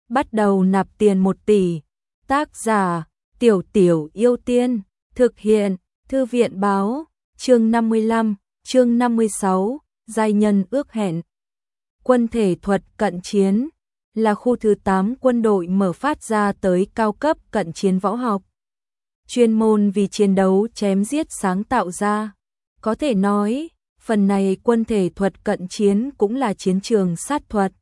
bắt đầu nạp tiền 1 tỷ. Tác giả: Tiểu Tiểu Yêu Tiên. Thực hiện: Thư viện báo. Chương 55, chương 56, giai nhân ước hẹn. Quân thể thuật cận chiến là khu thứ 8 quân đội mở phát ra tới cao cấp cận chiến võ học. Chuyên môn vì chiến đấu chém giết sáng tạo ra. Có thể nói, phần này quân thể thuật cận chiến cũng là chiến trường sát thuật.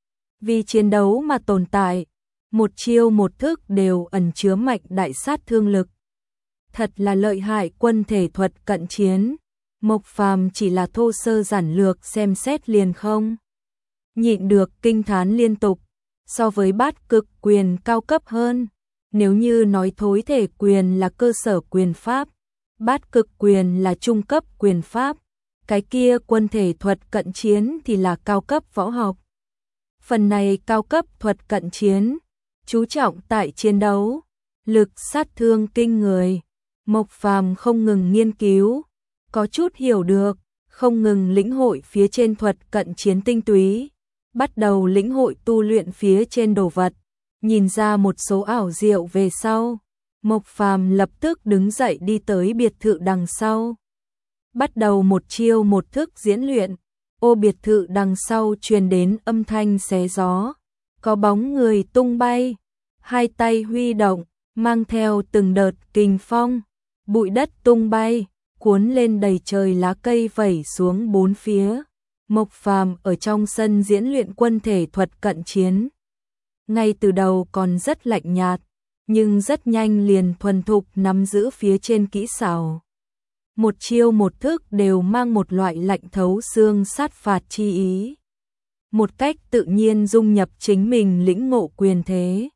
Vì chiến đấu mà tồn tại, một chiêu một thức đều ẩn chứa mạnh đại sát thương lực. Thật là lợi hại quân thể thuật cận chiến. Mộc Phàm chỉ là thô sơ giản lược xem xét liền không nhịn được kinh thán liên tục. So với bát cực quyền cao cấp hơn, nếu như nói thối thể quyền là cơ sở quyền pháp, bát cực quyền là trung cấp quyền pháp, cái kia quân thể thuật cận chiến thì là cao cấp võ học. Phần này cao cấp thuật cận chiến, chú trọng tại chiến đấu, lực sát thương kinh người. Mộc Phàm không ngừng nghiên cứu, có chút hiểu được, không ngừng lĩnh hội phía trên thuật cận chiến tinh túy, bắt đầu lĩnh hội tu luyện phía trên đồ vật, nhìn ra một số ảo diệu về sau. Mộc Phàm lập tức đứng dậy đi tới biệt thự đằng sau, bắt đầu một chiêu một thức diễn luyện. Ô biệt thự đằng sau truyền đến âm thanh xé gió, có bóng người tung bay, hai tay huy động, mang theo từng đợt kình phong, bụi đất tung bay, cuốn lên đầy trời lá cây vẩy xuống bốn phía. Mộc Phàm ở trong sân diễn luyện quân thể thuật cận chiến. Ngay từ đầu còn rất lạnh nhạt, nhưng rất nhanh liền thuần thục nắm giữ phía trên kỹ xảo. Một chiêu một thức đều mang một loại lạnh thấu xương sát phạt chi ý. Một cách tự nhiên dung nhập chính mình lĩnh ngộ quyền thế,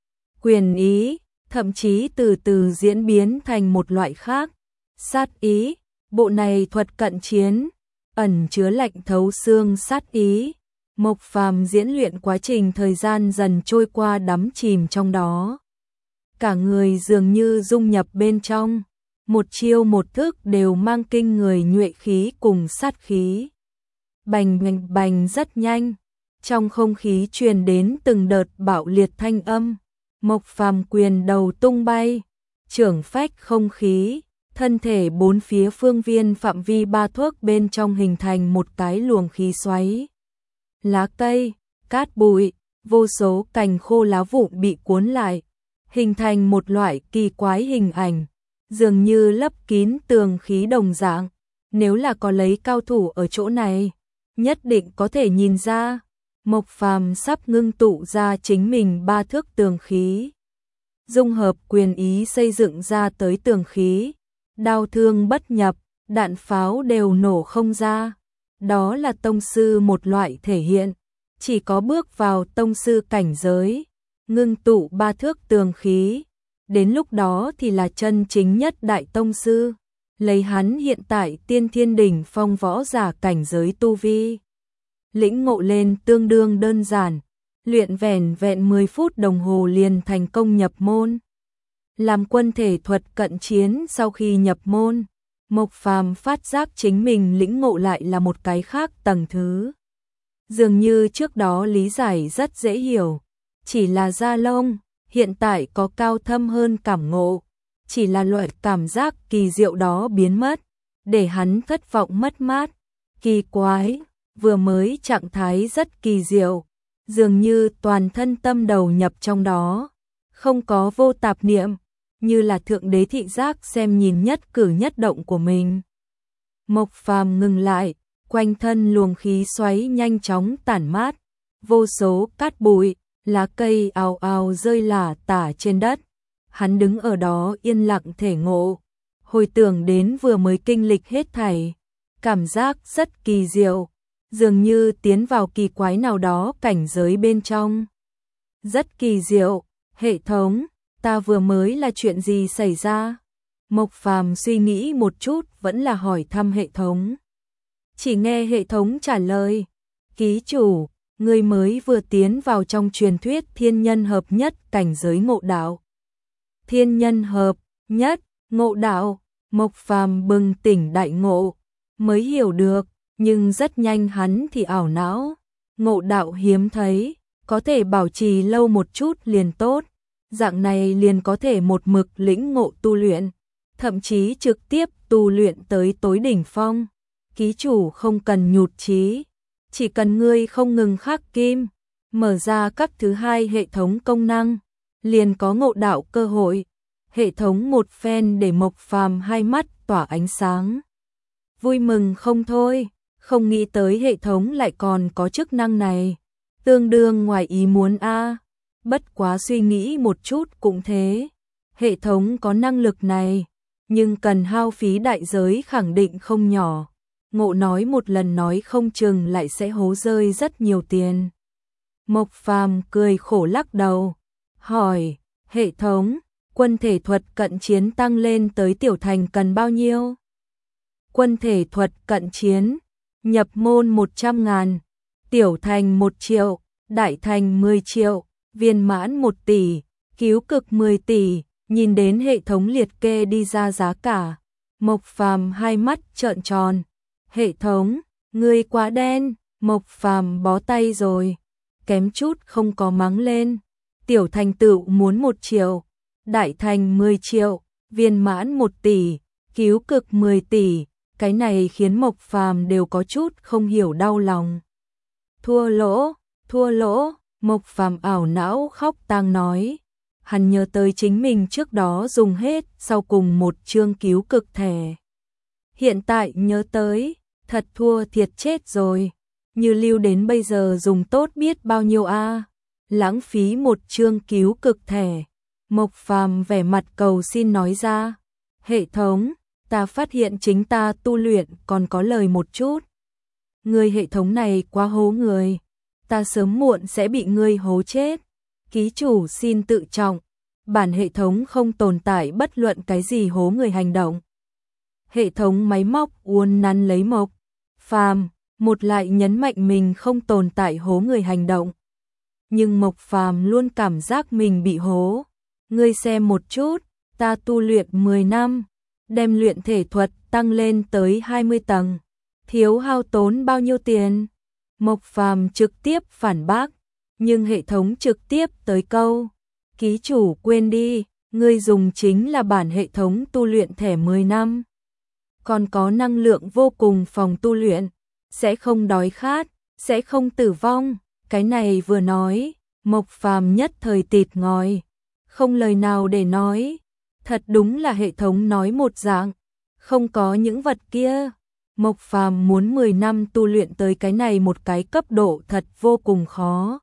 quyền ý, thậm chí từ từ diễn biến thành một loại khác, sát ý. Bộ này thuật cận chiến, ẩn chứa lạnh thấu xương sát ý. Mộc Phàm diễn luyện quá trình thời gian dần trôi qua đắm chìm trong đó. Cả người dường như dung nhập bên trong, một chiêu một thức đều mang kinh người nhuệ khí cùng sát khí. Bành bành bành rất nhanh, trong không khí truyền đến từng đợt bạo liệt thanh âm. Mộc Phàm quyền đầu tung bay, chưởng phách không khí, thân thể bốn phía phương viên phạm vi 3 thước bên trong hình thành một cái luồng khí xoáy. Lá cây, cát bụi, vô số cành khô lá vụn bị cuốn lại, hình thành một loại kỳ quái hình ảnh, dường như lấp kín tường khí đồng dạng. Nếu là có lấy cao thủ ở chỗ này, nhất định có thể nhìn ra, Mộc Phàm sắp ngưng tụ ra chính mình 3 thước tường khí. Dung hợp quyền ý xây dựng ra tới tường khí, đao thương bất nhập, đạn pháo đều nổ không ra. Đó là tông sư một loại thể hiện, chỉ có bước vào tông sư cảnh giới, ngưng tụ 3 thước tường khí, đến lúc đó thì là chân chính nhất đại tông sư. Lấy hắn hiện tại tiên thiên đỉnh phong võ giả cảnh giới tu vi, lĩnh ngộ lên tương đương đơn giản, luyện vẻn vẹn 10 phút đồng hồ liền thành công nhập môn. Làm quân thể thuật cận chiến sau khi nhập môn, Mộc Phàm phát giác chính mình lĩnh ngộ lại là một cái khác tầng thứ. Dường như trước đó lý giải rất dễ hiểu, chỉ là da lông, hiện tại có cao thâm hơn cảm ngộ, chỉ là loại cảm giác kỳ diệu đó biến mất, để hắn thất vọng mất mát. Kỳ quái, vừa mới trạng thái rất kỳ diệu, dường như toàn thân tâm đầu nhập trong đó, không có vô tạp niệm, như là thượng đế thị giác xem nhìn nhất cử nhất động của mình. Mộc Phàm ngừng lại, quanh thân luồng khí xoáy nhanh chóng tản mát, vô số cát bụi, lá cây ào ào rơi lả tả trên đất. Hắn đứng ở đó yên lặng thể ngộ, hồi tưởng đến vừa mới kinh lịch hết thảy, cảm giác rất kỳ diệu, dường như tiến vào kỳ quái nào đó cảnh giới bên trong. Rất kỳ diệu, hệ thống, ta vừa mới là chuyện gì xảy ra? Mộc Phàm suy nghĩ một chút vẫn là hỏi thăm hệ thống. Chỉ nghe hệ thống trả lời, ký chủ, người mới vừa tiến vào trong truyền thuyết thiên nhân hợp nhất cảnh giới ngộ đạo. Thiên nhân hợp nhất, ngộ đạo. Mộc Phàm bừng tỉnh đại ngộ, mới hiểu được, nhưng rất nhanh hắn thì ảo não. Ngộ đạo hiếm thấy, có thể bảo trì lâu một chút liền tốt, dạng này liền có thể một mực lĩnh ngộ tu luyện, thậm chí trực tiếp tu luyện tới tối đỉnh phong. Ký chủ không cần nhụt chí, chỉ cần ngươi không ngừng khắc kim, mở ra các thứ hai hệ thống công năng, liền có ngộ đạo cơ hội. Hệ thống một phen để Mộc Phàm hai mắt tỏa ánh sáng. Vui mừng không thôi, không nghĩ tới hệ thống lại còn có chức năng này. Tương đương ngoài ý muốn a. Bất quá suy nghĩ một chút cũng thế. Hệ thống có năng lực này, nhưng cần hao phí đại giới khẳng định không nhỏ. Ngộ nói một lần nói không chừng lại sẽ hố rơi rất nhiều tiền. Mộc Phàm cười khổ lắc đầu, hỏi, hệ thống, quân thể thuật cận chiến tăng lên tới tiểu thành cần bao nhiêu? Quân thể thuật cận chiến, nhập môn 100.000, tiểu thành 1 triệu, đại thành 10 triệu, viên mãn 1 tỷ, cứu cực 10 tỷ, nhìn đến hệ thống liệt kê đi ra giá cả. Mộc Phàm hai mắt trợn tròn, hệ thống, ngươi quá đen. Mộc Phàm bó tay rồi, kém chút không có mắng lên. Tiểu thành tựu muốn 1 triệu, đại thành 10 triệu, viên mãn 1 tỷ, cứu cực 10 tỷ, cái này khiến Mộc Phàm đều có chút không hiểu đau lòng. Thua lỗ, Mộc Phàm ảo não khóc tang nói. Hắn nhớ tới chính mình trước đó dùng hết sau cùng một chương cứu cực thẻ. Hiện tại nhớ tới, thật thua thiệt chết rồi. Như lưu đến bây giờ dùng tốt biết bao nhiêu a, lãng phí một chương cứu cực thẻ. Mộc Phàm vẻ mặt cầu xin nói ra, hệ thống, ta phát hiện chính ta tu luyện còn có lời một chút. Người hệ thống này quá hố người, ta sớm muộn sẽ bị ngươi hố chết. Ký chủ xin tự trọng, bản hệ thống không tồn tại bất luận cái gì hố người hành động. Hệ thống máy móc uốn nắn lấy Mộc Phàm, một lại nhấn mạnh mình không tồn tại hố người hành động. Nhưng Mộc Phàm luôn cảm giác mình bị hố. Ngươi xem một chút, ta tu luyện 10 năm, đem luyện thể thuật tăng lên tới 20 tầng, thiếu hao tốn bao nhiêu tiền? Mộc Phàm trực tiếp phản bác, nhưng hệ thống trực tiếp tới câu, ký chủ quên đi, ngươi dùng chính là bản hệ thống tu luyện thẻ 10 năm. Còn có năng lượng vô cùng phòng tu luyện, sẽ không đói khát, sẽ không tử vong. Cái này vừa nói, Mộc Phàm nhất thời tịt ngòi, không lời nào để nói. Thật đúng là hệ thống nói một dạng, không có những vật kia. Mộc Phàm muốn 10 năm tu luyện tới cái này một cái cấp độ thật vô cùng khó.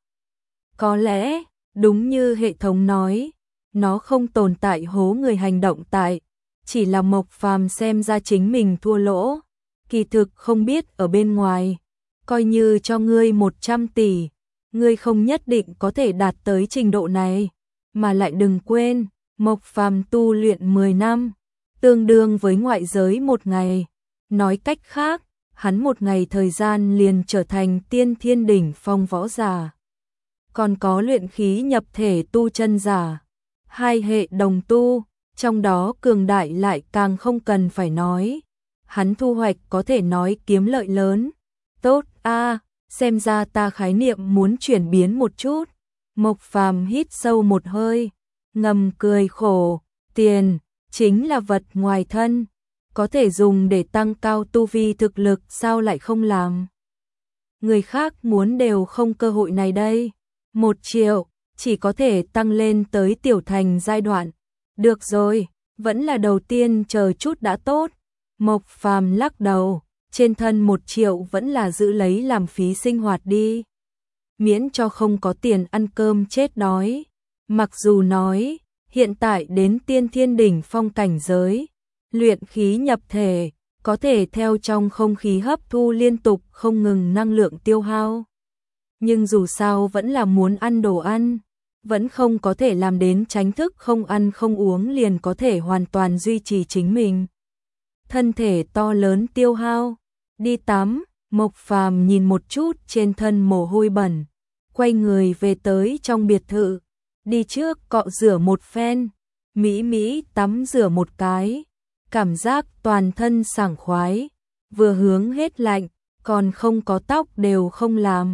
Có lẽ, đúng như hệ thống nói, nó không tồn tại hố người hành động tại, chỉ là Mộc Phàm xem ra chính mình thua lỗ. Kỳ thực không biết ở bên ngoài, coi như cho ngươi 100 tỷ, ngươi không nhất định có thể đạt tới trình độ này. Mà lại đừng quên, Mộc Phàm tu luyện 10 năm, tương đương với ngoại giới 1 ngày. Nói cách khác, hắn 1 ngày thời gian liền trở thành tiên thiên đỉnh phong võ giả. Còn có luyện khí nhập thể tu chân giả, 2 hệ đồng tu, trong đó cường đại lại càng không cần phải nói. Hắn thu hoạch có thể nói kiếm lợi lớn. Tốt a, xem ra ta khái niệm muốn chuyển biến một chút. Mộc Phàm hít sâu một hơi, ngầm cười khổ, tiền chính là vật ngoài thân, có thể dùng để tăng cao tu vi thực lực sao lại không làm. Người khác muốn đều không cơ hội này đây. 1 triệu, chỉ có thể tăng lên tới tiểu thành giai đoạn. Được rồi, vẫn là đầu tiên chờ chút đã tốt. Mộc Phàm lắc đầu, trên thân 1 triệu vẫn là giữ lấy làm phí sinh hoạt đi. Miễn cho không có tiền ăn cơm chết đói. Mặc dù nói, hiện tại đến tiên thiên đỉnh phong cảnh giới, luyện khí nhập thể, có thể theo trong không khí hấp thu liên tục không ngừng năng lượng tiêu hao. Nhưng dù sao vẫn là muốn ăn đồ ăn, vẫn không có thể làm đến tránh thức không ăn không uống liền có thể hoàn toàn duy trì chính mình. Thân thể to lớn tiêu hao, đi tắm. Mộc Phàm nhìn một chút trên thân mồ hôi bẩn, quay người về tới trong biệt thự, đi trước cọ rửa một phen, mỹ tắm rửa một cái, cảm giác toàn thân sảng khoái, vừa hướng hết lạnh, còn không có tóc đều không làm,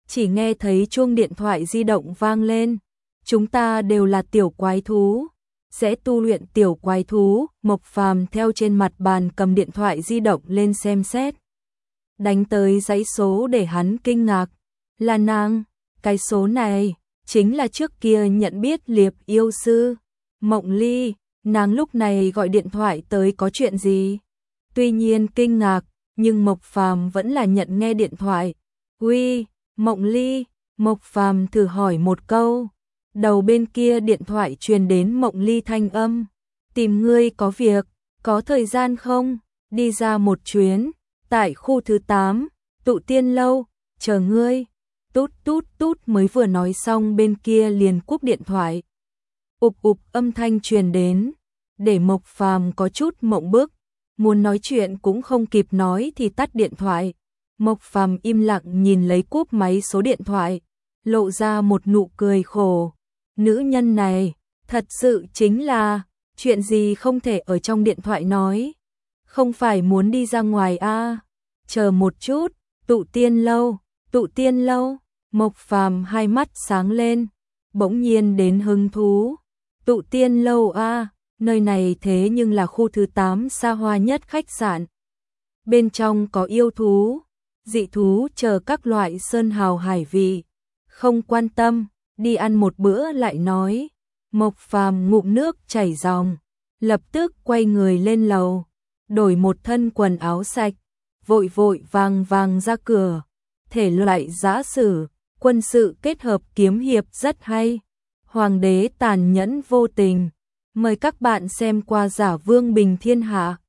chỉ nghe thấy chuông điện thoại di động vang lên. Chúng ta đều là tiểu quái thú, sẽ tu luyện tiểu quái thú. Mộc Phàm theo trên mặt bàn cầm điện thoại di động lên xem xét. Đánh tới dãy số để hắn kinh ngạc. Là nàng, cái số này chính là trước kia nhận biết Liệp yêu sư Mộng Ly. Nàng lúc này gọi điện thoại tới có chuyện gì? Tuy nhiên kinh ngạc, nhưng Mộc Phàm vẫn là nhận nghe điện thoại. Uy, Mộng Ly. Mộc Phàm thử hỏi một câu. Đầu bên kia điện thoại truyền đến Mộng Ly thanh âm. Tìm ngươi có việc, có thời gian không? Đi ra một chuyến, tại khu thứ 8, Tụ Tiên lâu, chờ ngươi. Tút tút tút, mới vừa nói xong bên kia liền cúp điện thoại. Ụp ụp âm thanh truyền đến, để Mộc Phàm có chút mộng bức, muốn nói chuyện cũng không kịp nói thì tắt điện thoại. Mộc Phàm im lặng nhìn lấy cúp máy số điện thoại, lộ ra một nụ cười khổ. Nữ nhân này, thật sự chính là, chuyện gì không thể ở trong điện thoại nói. Không phải muốn đi ra ngoài à? Chờ một chút, Tụ Tiên lâu, Tụ Tiên lâu. Mộc Phàm hai mắt sáng lên, bỗng nhiên đến hứng thú. Tụ Tiên lâu à, nơi này thế nhưng là khu thứ 8 xa hoa nhất khách sạn. Bên trong có yêu thú, dị thú chờ các loại sơn hào hải vị. Không quan tâm, đi ăn một bữa lại nói. Mộc Phàm ngụm nước chảy ròng, lập tức quay người lên lầu, đổi một thân quần áo sạch, vội vội vàng vàng ra cửa. Thể loại giã sử, quân sự kết hợp kiếm hiệp rất hay. Hoàng đế tàn nhẫn vô tình. Mời các bạn xem qua Giả Vương Bình Thiên Hạ.